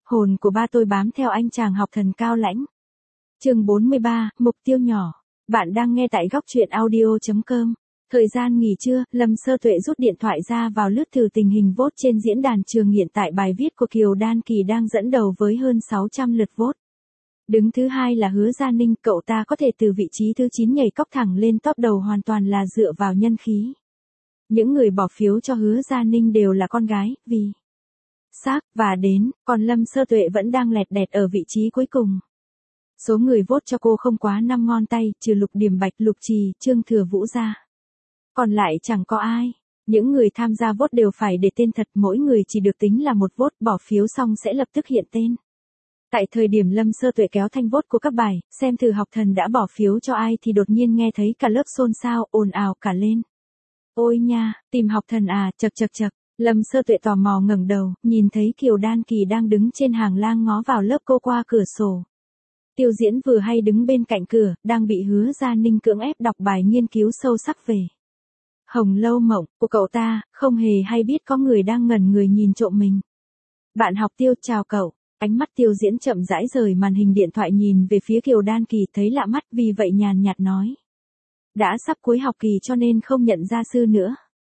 Hồn của ba tôi bám theo anh chàng học thần cao lãnh. Chương 43, mục tiêu nhỏ. Bạn đang nghe tại góc truyện audio.com. Thời gian nghỉ trưa, Lâm Sơ Tuệ rút điện thoại ra vào lướt thử tình hình vote trên diễn đàn trường. Hiện tại bài viết của Kiều Đan Kỳ đang dẫn đầu với hơn 600 lượt vote. Đứng thứ hai là Hứa Gia Ninh, cậu ta có thể từ vị trí thứ 9 nhảy cóc thẳng lên top đầu hoàn toàn là dựa vào nhân khí. Những người bỏ phiếu cho Hứa Gia Ninh đều là con gái, vì sắc và đến, còn Lâm Sơ Tuệ vẫn đang lẹt đẹt ở vị trí cuối cùng. Số người vote cho cô không quá 5 ngón tay, trừ Lục Điểm Bạch, Lục Trì, Trương Thừa Vũ ra. Còn lại chẳng có ai. Những người tham gia vote đều phải để tên thật, mỗi người chỉ được tính là một vote, bỏ phiếu xong sẽ lập tức hiện tên. Tại thời điểm Lâm Sơ Tuệ kéo thanh vote của các bài, xem thử học thần đã bỏ phiếu cho ai thì đột nhiên nghe thấy cả lớp xôn xao, ồn ào cả lên. Ôi nha, tìm học thần à, chậc chậc chậc. Lâm Sơ Tuệ tò mò ngẩng đầu, nhìn thấy Kiều Đan Kỳ đang đứng trên hàng lang ngó vào lớp cô qua cửa sổ. Tiêu Diễn vừa hay đứng bên cạnh cửa, đang bị Hứa Gia Ninh cưỡng ép đọc bài nghiên cứu sâu sắc về Hồng Lâu Mộng của cậu ta, không hề hay biết có người đang ngẩn người nhìn trộm mình. Bạn học Tiêu, chào cậu. Ánh mắt Tiêu Diễn chậm rãi rời màn hình điện thoại nhìn về phía Kiều Đan Kỳ, thấy lạ mắt vì vậy nhàn nhạt nói. Đã sắp cuối học kỳ cho nên không nhận gia sư nữa.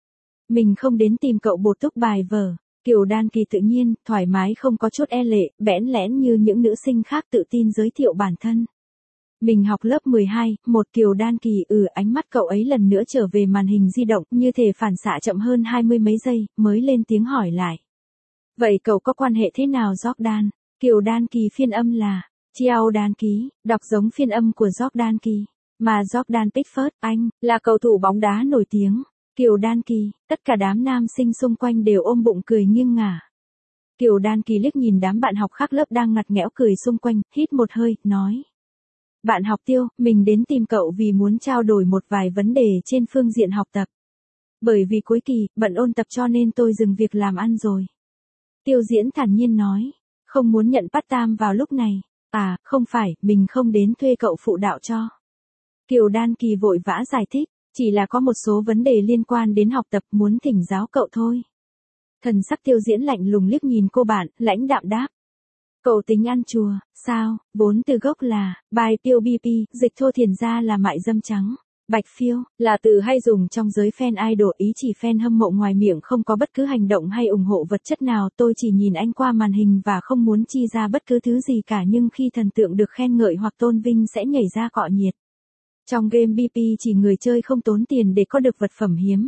Mình không đến tìm cậu bổ túc bài vở. Kiều Đan Kỳ tự nhiên, thoải mái không có chút e lệ, bẽn lẽn như những nữ sinh khác tự tin giới thiệu bản thân. Mình học lớp 12, một Kiều Đan Kỳ. Ánh mắt cậu ấy lần nữa trở về màn hình di động, như thể phản xạ chậm hơn 20 mấy giây, mới lên tiếng hỏi lại. Vậy cậu có quan hệ thế nào Jordan? Kiều Đan Kỳ phiên âm là Chiao Đan Ký, đọc giống phiên âm của Jordan Kỳ. Mà Jordan Pickford, anh, là cầu thủ bóng đá nổi tiếng. Kiều Đan Kỳ, tất cả đám nam sinh xung quanh đều ôm bụng cười nghiêng ngả. Kiều Đan Kỳ liếc nhìn đám bạn học khác lớp đang ngặt nghẽo cười xung quanh, hít một hơi, nói. Bạn học Tiêu, mình đến tìm cậu vì muốn trao đổi một vài vấn đề trên phương diện học tập. Bởi vì cuối kỳ, bận ôn tập cho nên tôi dừng việc làm ăn rồi. Tiêu Diễn thản nhiên nói, không muốn nhận part-time vào lúc này. À, không phải, mình không đến thuê cậu phụ đạo cho. Kiều Đan Kỳ vội vã giải thích, chỉ là có một số vấn đề liên quan đến học tập muốn thỉnh giáo cậu thôi. Thần sắc Tiêu Diễn lạnh lùng liếc nhìn cô bạn, lãnh đạm đáp. Cậu tính ăn chùa, sao, vốn từ gốc là, bài Tiêu BP, dịch thô thiền ra là mại dâm trắng. Bạch phiêu, là từ hay dùng trong giới fan idol, ý chỉ fan hâm mộ, ngoài miệng không có bất cứ hành động hay ủng hộ vật chất nào. Tôi chỉ nhìn anh qua màn hình và không muốn chi ra bất cứ thứ gì cả, nhưng khi thần tượng được khen ngợi hoặc tôn vinh sẽ nhảy ra cọ nhiệt. Trong game BP chỉ người chơi không tốn tiền để có được vật phẩm hiếm.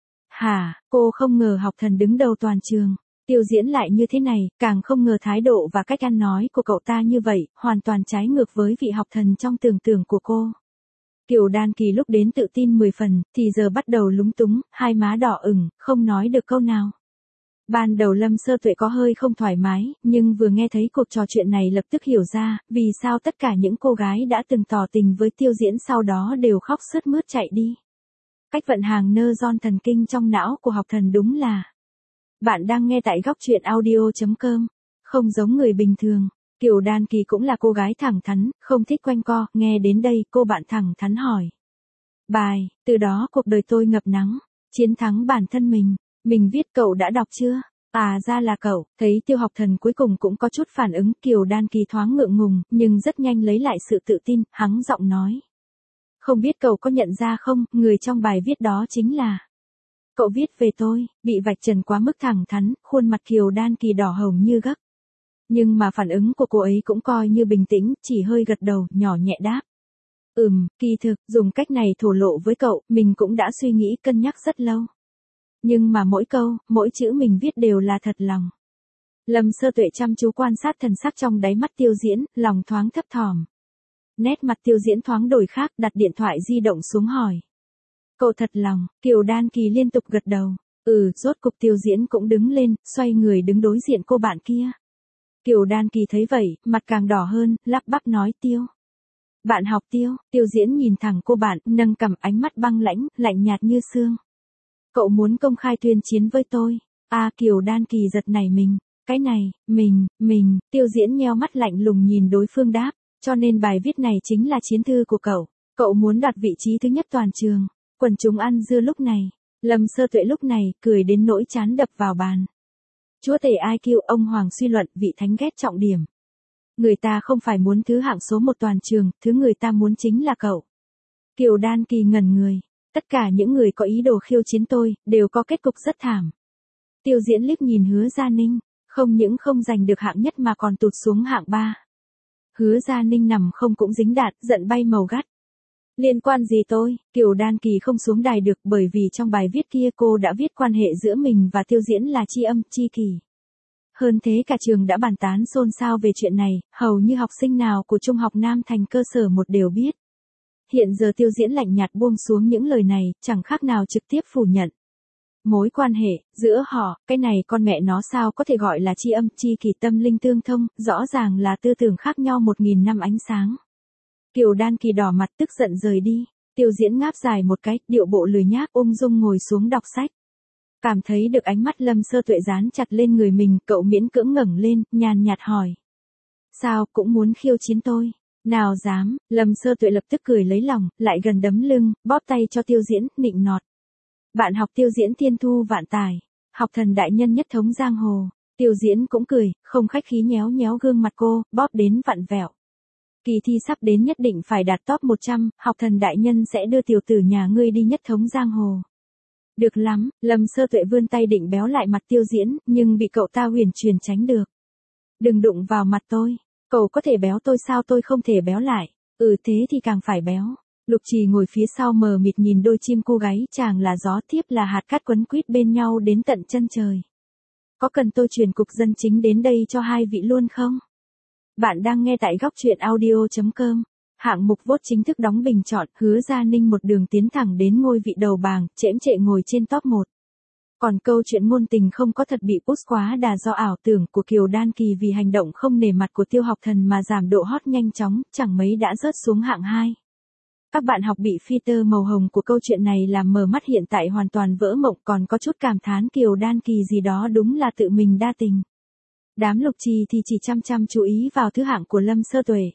Hả, cô không ngờ học thần đứng đầu toàn trường. Tiêu Diễn lại như thế này, càng không ngờ thái độ và cách ăn nói của cậu ta như vậy, hoàn toàn trái ngược với vị học thần trong tưởng tượng của cô. Kiều Đan Kỳ lúc đến tự tin 10 phần, thì giờ bắt đầu lúng túng, hai má đỏ ửng, không nói được câu nào. Ban đầu Lâm Sơ Tuệ có hơi không thoải mái, nhưng vừa nghe thấy cuộc trò chuyện này lập tức hiểu ra, vì sao tất cả những cô gái đã từng tỏ tình với Tiêu Diễn sau đó đều khóc sướt mướt chạy đi. Cách vận hàng neuron thần kinh trong não của học thần đúng là. Bạn đang nghe tại góc truyện audio.com. Không giống người bình thường. Kiều Đan Kỳ cũng là cô gái thẳng thắn, không thích quanh co. Nghe đến đây, cô bạn thẳng thắn hỏi. Bài, từ đó cuộc đời tôi ngập nắng, chiến thắng bản thân mình. Mình viết cậu đã đọc chưa? À ra là cậu. Thấy Tiêu học thần cuối cùng cũng có chút phản ứng, Kiều Đan Kỳ thoáng ngượng ngùng, nhưng rất nhanh lấy lại sự tự tin, hắng giọng nói. Không biết cậu có nhận ra không, người trong bài viết đó chính là. Cậu viết về tôi, bị vạch trần quá mức thẳng thắn, khuôn mặt Kiều Đan Kỳ đỏ hồng như gấc. Nhưng mà phản ứng của cô ấy cũng coi như bình tĩnh, chỉ hơi gật đầu, nhỏ nhẹ đáp. Kỳ thực, dùng cách này thổ lộ với cậu, mình cũng đã suy nghĩ cân nhắc rất lâu. Nhưng mà mỗi câu, mỗi chữ mình viết đều là thật lòng. Lâm Sơ Tuệ chăm chú quan sát thần sắc trong đáy mắt Tiêu Diễn, lòng thoáng thấp thỏm. Nét mặt Tiêu Diễn thoáng đổi khác, đặt điện thoại di động xuống hỏi. Cậu thật lòng, Kiều Đan Kỳ liên tục gật đầu. Rốt cục Tiêu Diễn cũng đứng lên, xoay người đứng đối diện cô bạn kia. Kiều Đan Kỳ thấy vậy, mặt càng đỏ hơn, lắp bắp nói Tiêu. Bạn học Tiêu, Tiêu Diễn nhìn thẳng cô bạn, nâng cằm, ánh mắt băng lãnh, lạnh nhạt như xương. Cậu muốn công khai tuyên chiến với tôi. Kiều Đan Kỳ giật nảy mình. Cái này, mình, Tiêu Diễn nheo mắt lạnh lùng nhìn đối phương đáp. Cho nên bài viết này chính là chiến thư của cậu. Cậu muốn đoạt vị trí thứ nhất toàn trường. Quần chúng ăn dưa lúc này. Lâm Sơ Tuệ lúc này, cười đến nỗi trán đập vào bàn. Chúa tể IQ, ông Hoàng suy luận vị thánh ghét trọng điểm. Người ta không phải muốn thứ hạng số một toàn trường, thứ người ta muốn chính là cậu. Kiều Đan Kỳ ngẩn người. Tất cả những người có ý đồ khiêu chiến tôi, đều có kết cục rất thảm. Tiêu Diễn liếc nhìn Hứa Gia Ninh, không những không giành được hạng nhất mà còn tụt xuống hạng 3. Hứa Gia Ninh nằm không cũng dính đạn, giận bay màu gắt. Liên quan gì tôi? Kiều Đan Kỳ không xuống đài được bởi vì trong bài viết kia cô đã viết quan hệ giữa mình và Tiêu Diễn là tri âm, tri kỷ. Hơn thế cả trường đã bàn tán xôn xao về chuyện này, hầu như học sinh nào của Trung học Nam Thành cơ sở 1 đều biết. Hiện giờ Tiêu Diễn lạnh nhạt buông xuống những lời này, chẳng khác nào trực tiếp phủ nhận. Mối quan hệ giữa họ, cái này con mẹ nó sao có thể gọi là tri âm, tri kỷ, tâm linh tương thông, rõ ràng là tư tưởng khác nhau 1000 năm ánh sáng. Kiều Đan Kỳ đỏ mặt tức giận rời đi. Tiêu Diễn ngáp dài một cái, điệu bộ lười nhác ung dung ngồi xuống đọc sách. Cảm thấy được ánh mắt Lâm Sơ Tuệ dán chặt lên người mình, cậu miễn cưỡng ngẩng lên, nhàn nhạt hỏi. Sao, cũng muốn khiêu chiến tôi? Nào dám, Lâm Sơ Tuệ lập tức cười lấy lòng, lại gần đấm lưng, bóp tay cho Tiêu Diễn, nịnh nọt. Bạn học Tiêu Diễn thiên thu vạn tài, học thần đại nhân nhất thống giang hồ. Tiêu Diễn cũng cười, không khách khí nhéo nhéo gương mặt cô, bóp đến vặn vẹo. Kỳ thi sắp đến nhất định phải đạt top 100, học thần đại nhân sẽ đưa tiểu tử nhà ngươi đi nhất thống giang hồ. Được lắm, Lâm Sơ Tuệ vươn tay định béo lại mặt Tiêu Diễn, nhưng bị cậu ta huyền truyền tránh được. Đừng đụng vào mặt tôi, cậu có thể béo tôi sao tôi không thể béo lại, thế thì càng phải béo. Lục Trì ngồi phía sau mờ mịt nhìn đôi chim cu gáy, chàng là gió, thiếp là hạt cát quấn quýt bên nhau đến tận chân trời. Có cần tôi truyền cục dân chính đến đây cho hai vị luôn không? Bạn đang nghe tại góc truyện audio.com. Hạng mục vote chính thức đóng bình chọn, Hứa Gia Ninh một đường tiến thẳng đến ngôi vị đầu bảng, chễm chệ ngồi trên top 1. Còn câu chuyện ngôn tình không có thật bị post quá đà do ảo tưởng của Kiều Đan Kỳ vì hành động không nể mặt của Tiêu Học Thần mà giảm độ hot nhanh chóng, chẳng mấy đã rớt xuống hạng 2. Các bạn học bị filter màu hồng của câu chuyện này làm mờ mắt, hiện tại hoàn toàn vỡ mộng, còn có chút cảm thán Kiều Đan Kỳ gì đó đúng là tự mình đa tình. Đám Lục Trì thì chỉ chăm chú ý vào thứ hạng của Lâm Sơ Tuệ.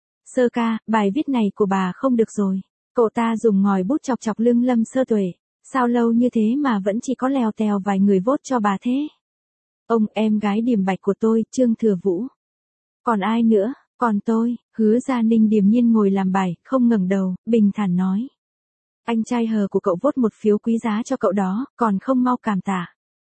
Sơ ca, bài viết này của bà không được rồi. Cậu ta dùng ngòi bút chọc chọc lưng Lâm Sơ Tuệ. Sao lâu như thế mà vẫn chỉ có lèo tèo vài người vote cho bà thế? Ông, em gái điểm bạch của tôi, Trương Thừa Vũ. Còn ai nữa? Còn tôi. Hứa Gia Ninh điềm nhiên ngồi làm bài, không ngẩng đầu, bình thản nói. Anh trai hờ của cậu vote một phiếu quý giá cho cậu đó, còn không mau cảm tạ.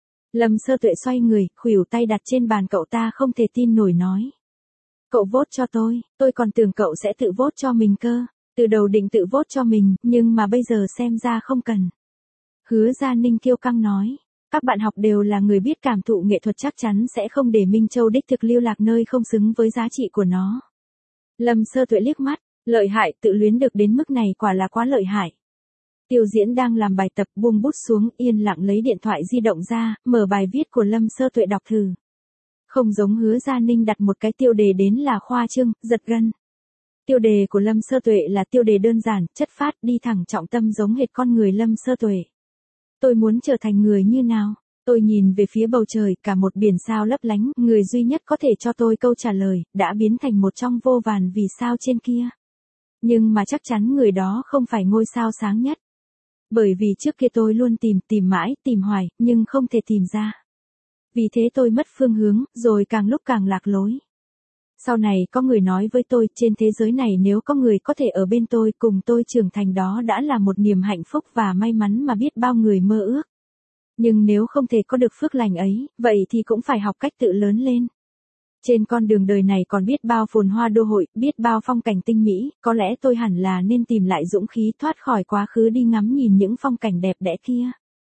Lâm Sơ Tuệ xoay người, khuỷu tay đặt trên bàn, cậu ta không thể tin nổi nói. Cậu vote cho tôi còn tưởng cậu sẽ tự vote cho mình cơ. Từ đầu định tự vote cho mình, nhưng mà bây giờ xem ra không cần. Hứa Gia Ninh kiêu căng nói. Các bạn học đều là người biết cảm thụ nghệ thuật, chắc chắn sẽ không để Minh Châu đích thực lưu lạc nơi không xứng với giá trị của nó. Lâm Sơ Tuệ liếc mắt, lợi hại, tự luyến được đến mức này quả là quá lợi hại. Tiêu Diễn đang làm bài tập buông bút xuống, yên lặng lấy điện thoại di động ra, mở bài viết của Lâm Sơ Tuệ đọc thử. Không giống Hứa Gia Ninh đặt một cái tiêu đề đến là khoa trương, giật gân. Tiêu đề của Lâm Sơ Tuệ là tiêu đề đơn giản, chất phát, đi thẳng trọng tâm, giống hệt con người Lâm Sơ Tuệ. Tôi muốn trở thành người như nào? Tôi nhìn về phía bầu trời, cả một biển sao lấp lánh, người duy nhất có thể cho tôi câu trả lời, đã biến thành một trong vô vàn vì sao trên kia. Nhưng mà chắc chắn người đó không phải ngôi sao sáng nhất. Bởi vì trước kia tôi luôn tìm mãi, tìm hoài, nhưng không thể tìm ra. Vì thế tôi mất phương hướng, rồi càng lúc càng lạc lối. Sau này có người nói với tôi, trên thế giới này nếu có người có thể ở bên tôi, cùng tôi trưởng thành, đó đã là một niềm hạnh phúc và may mắn mà biết bao người mơ ước. Nhưng nếu không thể có được phước lành ấy, vậy thì cũng phải học cách tự lớn lên. Trên con đường đời này còn biết bao phồn hoa đô hội, biết bao phong cảnh tinh mỹ, có lẽ tôi hẳn là nên tìm lại dũng khí thoát khỏi quá khứ, đi ngắm nhìn những phong cảnh đẹp đẽ kia.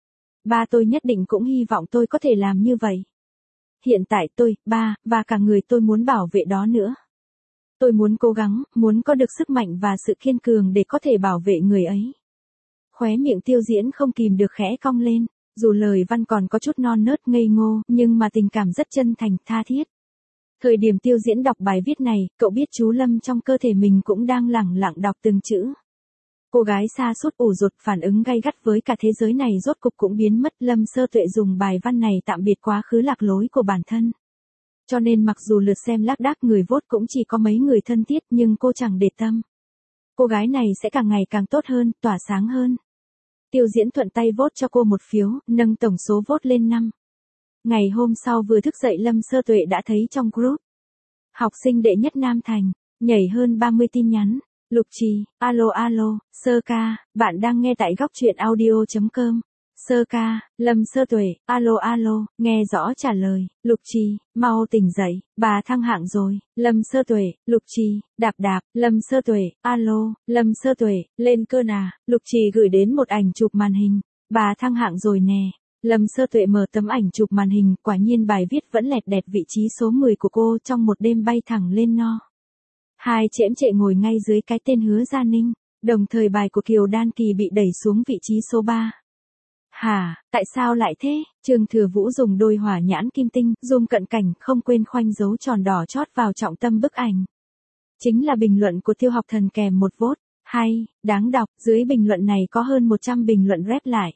Ba tôi nhất định cũng hy vọng tôi có thể làm như vậy. Hiện tại tôi, ba, và cả người tôi muốn bảo vệ đó nữa. Tôi muốn cố gắng, muốn có được sức mạnh và sự kiên cường để có thể bảo vệ người ấy. Khóe miệng Tiêu Diễn không kìm được khẽ cong lên, dù lời văn còn có chút non nớt ngây ngô, nhưng mà tình cảm rất chân thành, tha thiết. Thời điểm Tiêu Diễn đọc bài viết này, cậu biết chú Lâm trong cơ thể mình cũng đang lẳng lặng đọc từng chữ. Cô gái sa sút ủ rột, phản ứng gay gắt với cả thế giới này rốt cục cũng biến mất. Lâm Sơ Tuệ dùng bài văn này tạm biệt quá khứ lạc lối của bản thân. Cho nên mặc dù lượt xem lác đác, người vote cũng chỉ có mấy người thân thiết, nhưng cô chẳng để tâm. Cô gái này sẽ càng ngày càng tốt hơn, tỏa sáng hơn. Tiêu Diễn thuận tay vote cho cô một phiếu, nâng tổng số vote lên 5. Ngày hôm sau vừa thức dậy Lâm Sơ Tuệ đã thấy trong group. Học sinh đệ nhất Nam Thành, nhảy hơn 30 tin nhắn. Lục Trì, alo alo, Sơ ca, bạn đang nghe tại góc truyện audio.com. Sơ ca, Lâm Sơ Tuệ, alo alo, nghe rõ trả lời. Lục Trì, mau tỉnh dậy, bà thăng hạng rồi. Lâm Sơ Tuệ, Lục Trì, đạp đạp. Lâm Sơ Tuệ, alo, Lâm Sơ Tuệ, lên cơn à. Lục Trì gửi đến một ảnh chụp màn hình. Bà thăng hạng rồi nè. Lâm Sơ Tuệ mở tấm ảnh chụp màn hình, quả nhiên bài viết vẫn lẹt đẹt vị trí số 10 của cô trong một đêm bay thẳng lên no. Hai chễm chệ ngồi ngay dưới cái tên Hứa Gia Ninh, đồng thời bài của Kiều Đan Kỳ bị đẩy xuống vị trí số 3. Hả, tại sao lại thế? Trương Thừa Vũ dùng đôi hỏa nhãn kim tinh, zoom cận cảnh, không quên khoanh dấu tròn đỏ chót vào trọng tâm bức ảnh. Chính là bình luận của Tiêu Học Thần kèm một vote. Hay, đáng đọc, dưới bình luận này có hơn 100 bình luận rep lại.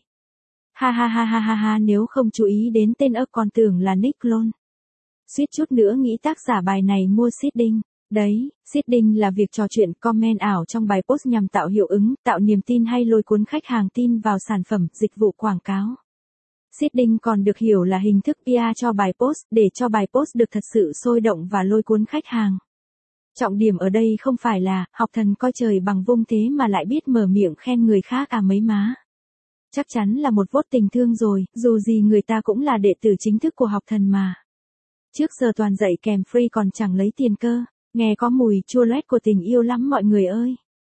Ha ha ha ha ha ha, nếu không chú ý đến tên ấp còn tưởng là nick clone. Suýt chút nữa nghĩ tác giả bài này mua seeding. Đấy, seeding là việc trò chuyện comment ảo trong bài post nhằm tạo hiệu ứng, tạo niềm tin hay lôi cuốn khách hàng tin vào sản phẩm, dịch vụ quảng cáo. Seeding còn được hiểu là hình thức PR cho bài post, để cho bài post được thật sự sôi động và lôi cuốn khách hàng. Trọng điểm ở đây không phải là Học Thần coi trời bằng vung thế mà lại biết mở miệng khen người khác à mấy má. Chắc chắn là một vote tình thương rồi, dù gì người ta cũng là đệ tử chính thức của Học Thần mà. Trước giờ toàn dạy kèm free còn chẳng lấy tiền cơ, nghe có mùi chua loét của tình yêu lắm mọi người ơi.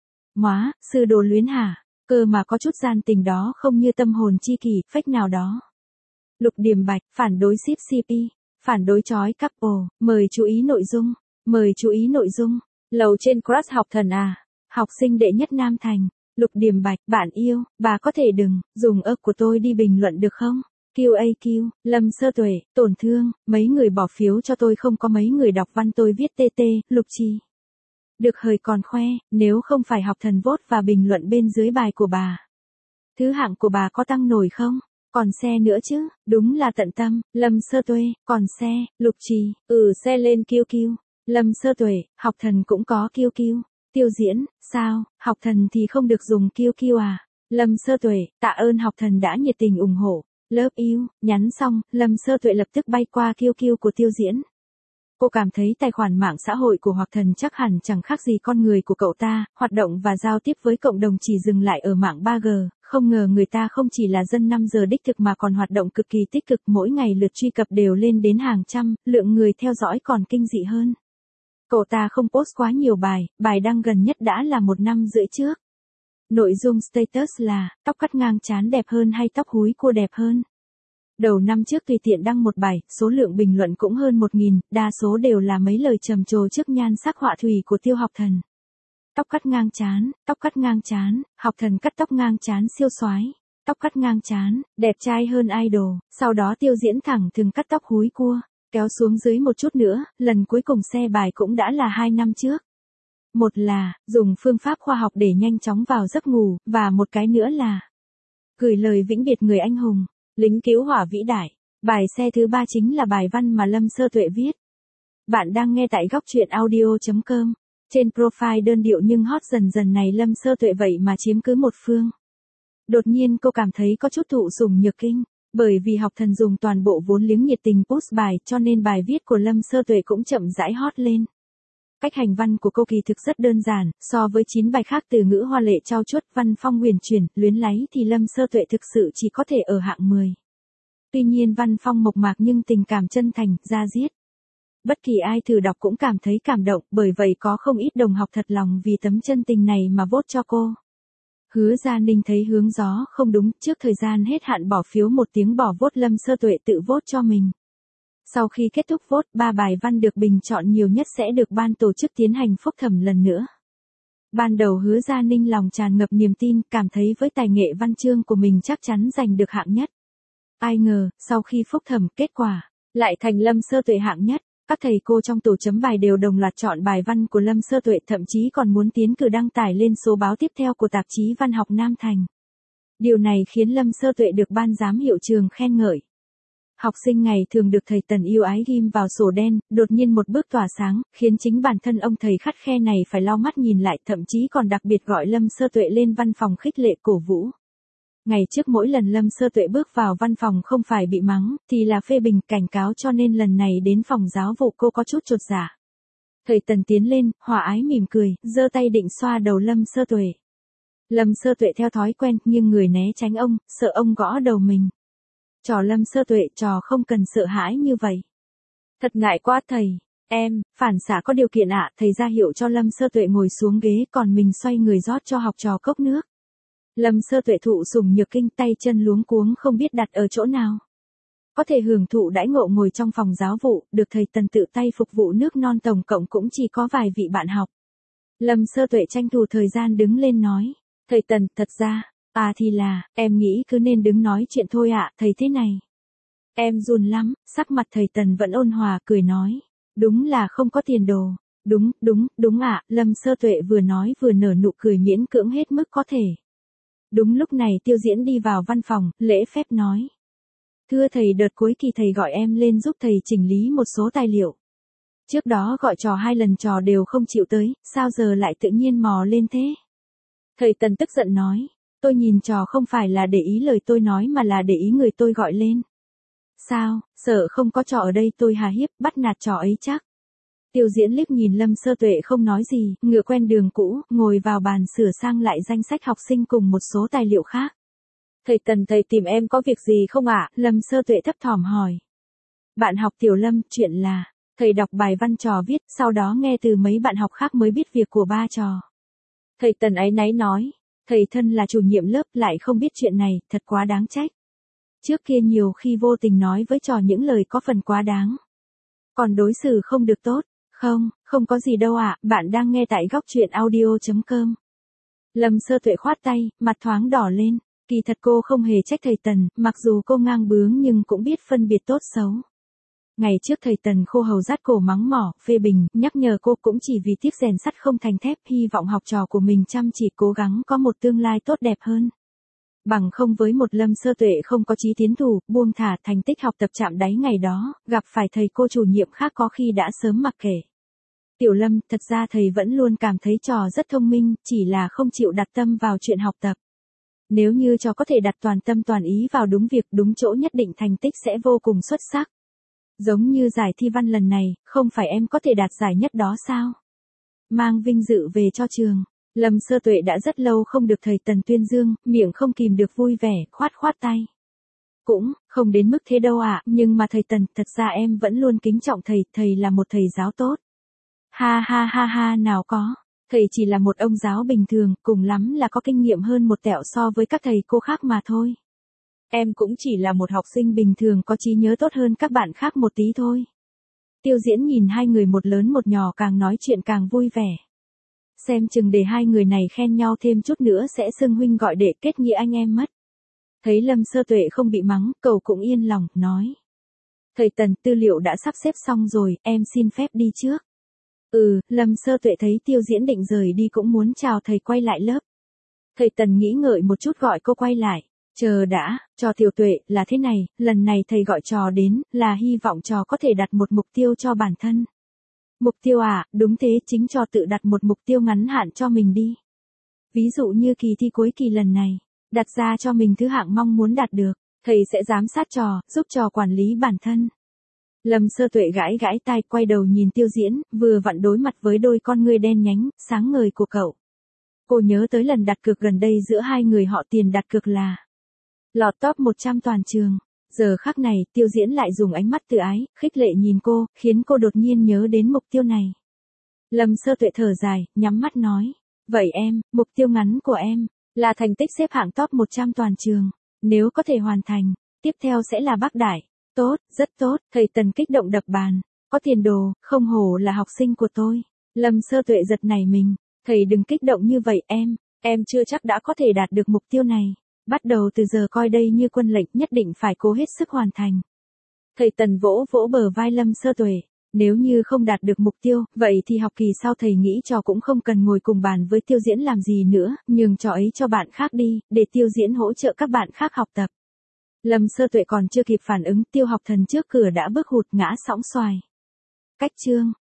Móa, sư đồ luyến hả, cơ mà có chút gian tình đó không như tâm hồn chi kỷ, fake nào đó. Lục Điềm Bạch, phản đối ship CP, phản đối chói couple, mời chú ý nội dung, mời chú ý nội dung. Lầu trên crush Học Thần à, học sinh đệ nhất Nam Thành. Lục Điềm Bạch, bạn yêu, bà có thể đừng dùng ớt của tôi đi bình luận được không? QAQ, Lâm Sơ Tuệ, tổn thương, mấy người bỏ phiếu cho tôi không có mấy người đọc văn tôi viết TT, Lục Trì. Được hời còn khoe, nếu không phải Học Thần vote và bình luận bên dưới bài của bà. Thứ hạng của bà có tăng nổi không? Còn xe nữa chứ, đúng là tận tâm. Lâm Sơ Tuệ, còn xe, Lục Trì, xe lên QQ. Lâm Sơ Tuệ, Học Thần cũng có QQ. Tiêu Diễn, sao, Học Thần thì không được dùng QQ à? Lâm Sơ Tuệ, tạ ơn Học Thần đã nhiệt tình ủng hộ. Love you, nhắn xong, Lâm Sơ Tuệ lập tức bay qua QQ của Tiêu Diễn. Cô cảm thấy tài khoản mạng xã hội của Học Thần chắc hẳn chẳng khác gì con người của cậu ta, hoạt động và giao tiếp với cộng đồng chỉ dừng lại ở mạng 3G, không ngờ người ta không chỉ là dân 5 giờ đích thực mà còn hoạt động cực kỳ tích cực, mỗi ngày lượt truy cập đều lên đến hàng trăm, lượng người theo dõi còn kinh dị hơn. Cậu ta không post quá nhiều bài đăng gần nhất đã là 1 năm rưỡi trước. Nội dung status là, tóc cắt ngang trán đẹp hơn hay tóc húi cua đẹp hơn. Đầu năm trước tùy tiện đăng một bài, số lượng bình luận cũng hơn 1.000, đa số đều là mấy lời trầm trồ trước nhan sắc họa thủy của Tiêu Học Thần. Tóc cắt ngang trán, Học Thần cắt tóc ngang trán siêu soái. Tóc cắt ngang trán, đẹp trai hơn idol, sau đó Tiêu Diễn thẳng thừng cắt tóc húi cua. Kéo xuống dưới một chút nữa, lần cuối cùng xe bài cũng đã là 2 năm trước. Một là, dùng phương pháp khoa học để nhanh chóng vào giấc ngủ, và một cái nữa là gửi lời vĩnh biệt người anh hùng, lính cứu hỏa vĩ đại. Bài xe thứ 3 chính là bài văn mà Lâm Sơ Tuệ viết. Bạn đang nghe tại góc truyện audio.com. Trên profile đơn điệu nhưng hot dần dần này Lâm Sơ Tuệ vậy mà chiếm cứ một phương. Đột nhiên cô cảm thấy có chút thụ sủng nhược kinh. Bởi vì Học Thần dùng toàn bộ vốn liếng nhiệt tình post bài cho nên bài viết của Lâm Sơ Tuệ cũng chậm rãi hot lên. Cách hành văn của cô kỳ thực rất đơn giản, so với 9 bài khác từ ngữ hoa lệ trau chuốt, văn phong huyền chuyển, luyến láy thì Lâm Sơ Tuệ thực sự chỉ có thể ở hạng 10. Tuy nhiên văn phong mộc mạc nhưng tình cảm chân thành, da diết. Bất kỳ ai thử đọc cũng cảm thấy cảm động, bởi vậy có không ít đồng học thật lòng vì tấm chân tình này mà vote cho cô. Hứa Gia Ninh thấy hướng gió không đúng, trước thời gian hết hạn bỏ phiếu 1 tiếng bỏ vote Lâm Sơ Tuệ tự vote cho mình. Sau khi kết thúc vote, 3 bài văn được bình chọn nhiều nhất sẽ được ban tổ chức tiến hành phúc thẩm lần nữa. Ban đầu Hứa Gia Ninh lòng tràn ngập niềm tin, cảm thấy với tài nghệ văn chương của mình chắc chắn giành được hạng nhất. Ai ngờ, sau khi phúc thẩm, kết quả lại thành Lâm Sơ Tuệ hạng nhất. Các thầy cô trong tổ chấm bài đều đồng loạt chọn bài văn của Lâm Sơ Tuệ, thậm chí còn muốn tiến cử đăng tải lên số báo tiếp theo của tạp chí Văn học Nam Thành. Điều này khiến Lâm Sơ Tuệ được ban giám hiệu trường khen ngợi. Học sinh ngày thường được thầy Tần yêu ái ghim vào sổ đen, đột nhiên một bước tỏa sáng, khiến chính bản thân ông thầy khắt khe này phải lau mắt nhìn lại, thậm chí còn đặc biệt gọi Lâm Sơ Tuệ lên văn phòng khích lệ cổ vũ. Ngày trước mỗi lần Lâm Sơ Tuệ bước vào văn phòng không phải bị mắng, thì là phê bình cảnh cáo, cho nên lần này đến phòng giáo vụ cô có chút chột dạ. Thầy Tần tiến lên, hòa ái mỉm cười, giơ tay định xoa đầu Lâm Sơ Tuệ. Lâm Sơ Tuệ theo thói quen, nhưng người né tránh ông, sợ ông gõ đầu mình. Trò Lâm Sơ Tuệ, trò không cần sợ hãi như vậy. Thật ngại quá thầy, em, phản xạ có điều kiện ạ, thầy ra hiệu cho Lâm Sơ Tuệ ngồi xuống ghế, còn mình xoay người rót cho học trò cốc nước. Lâm Sơ Tuệ thụ sủng nhược kinh, tay chân luống cuống không biết đặt ở chỗ nào. Có thể hưởng thụ đãi ngộ ngồi trong phòng giáo vụ, được thầy Tần tự tay phục vụ nước non, tổng cộng cũng chỉ có vài vị bạn học. Lâm Sơ Tuệ tranh thủ thời gian đứng lên nói, thầy Tần, thật ra, thì là, em nghĩ cứ nên đứng nói chuyện thôi ạ, thầy thế này. Em run lắm, sắc mặt thầy Tần vẫn ôn hòa, cười nói, đúng là không có tiền đồ. Đúng ạ, Lâm Sơ Tuệ vừa nói vừa nở nụ cười miễn cưỡng hết mức có thể. Đúng lúc này Tiêu Diễn đi vào văn phòng, lễ phép nói. Thưa thầy, đợt cuối kỳ thầy gọi em lên giúp thầy chỉnh lý một số tài liệu. Trước đó gọi trò 2 lần trò đều không chịu tới, sao giờ lại tự nhiên mò lên thế? Thầy Tần tức giận nói, tôi nhìn trò không phải là để ý lời tôi nói mà là để ý người tôi gọi lên. Sao, sợ không có trò ở đây tôi hà hiếp, bắt nạt trò ấy chắc. Tiêu Diễn liếc nhìn Lâm Sơ Tuệ không nói gì, ngựa quen đường cũ, ngồi vào bàn sửa sang lại danh sách học sinh cùng một số tài liệu khác. Thầy Tần, thầy tìm em có việc gì không ạ? Lâm Sơ Tuệ thấp thỏm hỏi. Bạn học Tiểu Lâm, chuyện là, thầy đọc bài văn trò viết, sau đó nghe từ mấy bạn học khác mới biết việc của ba trò. Thầy Tần áy náy nói, thầy thân là chủ nhiệm lớp lại không biết chuyện này, thật quá đáng trách. Trước kia nhiều khi vô tình nói với trò những lời có phần quá đáng. Còn đối xử không được tốt. Không có gì đâu ạ, bạn đang nghe tại góc truyện audio.com. Lâm Sơ Tuệ khoát tay, mặt thoáng đỏ lên, kỳ thật cô không hề trách thầy Tần, mặc dù cô ngang bướng nhưng cũng biết phân biệt tốt xấu. Ngày trước thầy Tần khô hầu dắt cổ mắng mỏ, phê bình, nhắc nhở cô cũng chỉ vì tiếc rèn sắt không thành thép, hy vọng học trò của mình chăm chỉ cố gắng có một tương lai tốt đẹp hơn. Bằng không với một Lâm Sơ Tuệ không có chí tiến thủ, buông thả, thành tích học tập chạm đáy ngày đó, gặp phải thầy cô chủ nhiệm khác có khi đã sớm mặc kệ. Tiểu Lâm, thật ra thầy vẫn luôn cảm thấy trò rất thông minh, chỉ là không chịu đặt tâm vào chuyện học tập. Nếu như trò có thể đặt toàn tâm toàn ý vào đúng việc, đúng chỗ, nhất định thành tích sẽ vô cùng xuất sắc. Giống như giải thi văn lần này, không phải em có thể đạt giải nhất đó sao? Mang vinh dự về cho trường. Lâm Sơ Tuệ đã rất lâu không được thầy Tần tuyên dương, miệng không kìm được vui vẻ, khoát tay. Cũng, không đến mức thế đâu ạ, nhưng mà thầy Tần, thật ra em vẫn luôn kính trọng thầy là một thầy giáo tốt. Ha, nào có, thầy chỉ là một ông giáo bình thường, cùng lắm là có kinh nghiệm hơn một tẹo so với các thầy cô khác mà thôi. Em cũng chỉ là một học sinh bình thường có trí nhớ tốt hơn các bạn khác một tí thôi. Tiêu Diễn nhìn hai người một lớn một nhỏ càng nói chuyện càng vui vẻ. Xem chừng để hai người này khen nhau thêm chút nữa sẽ xưng huynh gọi đệ, kết nghĩa anh em mất. Thấy Lâm Sơ Tuệ không bị mắng, cậu cũng yên lòng, nói. Thầy Tần, tư liệu đã sắp xếp xong rồi, em xin phép đi trước. Lâm Sơ Tuệ thấy Tiêu Diễn định rời đi cũng muốn chào thầy quay lại lớp. Thầy Tần nghĩ ngợi một chút gọi cô quay lại. Chờ đã, trò Tiểu Tuệ, là thế này, lần này thầy gọi trò đến, là hy vọng trò có thể đặt một mục tiêu cho bản thân. Mục tiêu à, đúng thế, chính trò tự đặt một mục tiêu ngắn hạn cho mình đi. Ví dụ như kỳ thi cuối kỳ lần này, đặt ra cho mình thứ hạng mong muốn đạt được, thầy sẽ giám sát trò, giúp trò quản lý bản thân. Lâm Sơ Tuệ gãi tai, quay đầu nhìn Tiêu Diễn, vừa vặn đối mặt với đôi con ngươi đen nhánh, sáng ngời của cậu. Cô nhớ tới lần đặt cược gần đây giữa hai người họ, tiền đặt cược là lọt top 100 toàn trường. Giờ khắc này, Tiêu Diễn lại dùng ánh mắt tự ái, khích lệ nhìn cô, khiến cô đột nhiên nhớ đến mục tiêu này. Lâm Sơ Tuệ thở dài, nhắm mắt nói. Vậy em, mục tiêu ngắn của em, là thành tích xếp hạng top 100 toàn trường. Nếu có thể hoàn thành, tiếp theo sẽ là Bắc Đại. Tốt, rất tốt, thầy Tần kích động đập bàn. Có tiền đồ, không hổ là học sinh của tôi. Lâm Sơ Tuệ giật nảy mình. Thầy đừng kích động như vậy em chưa chắc đã có thể đạt được mục tiêu này. Bắt đầu từ giờ coi đây như quân lệnh, nhất định phải cố hết sức hoàn thành. Thầy Tần vỗ bờ vai Lâm Sơ Tuệ. Nếu như không đạt được mục tiêu, vậy thì học kỳ sau thầy nghĩ trò cũng không cần ngồi cùng bàn với Tiêu Diễn làm gì nữa, nhường trò ấy cho bạn khác đi, để Tiêu Diễn hỗ trợ các bạn khác học tập. Lâm Sơ Tuệ còn chưa kịp phản ứng, Tiêu Học Thần trước cửa đã bước hụt ngã sõng xoài. Cách chương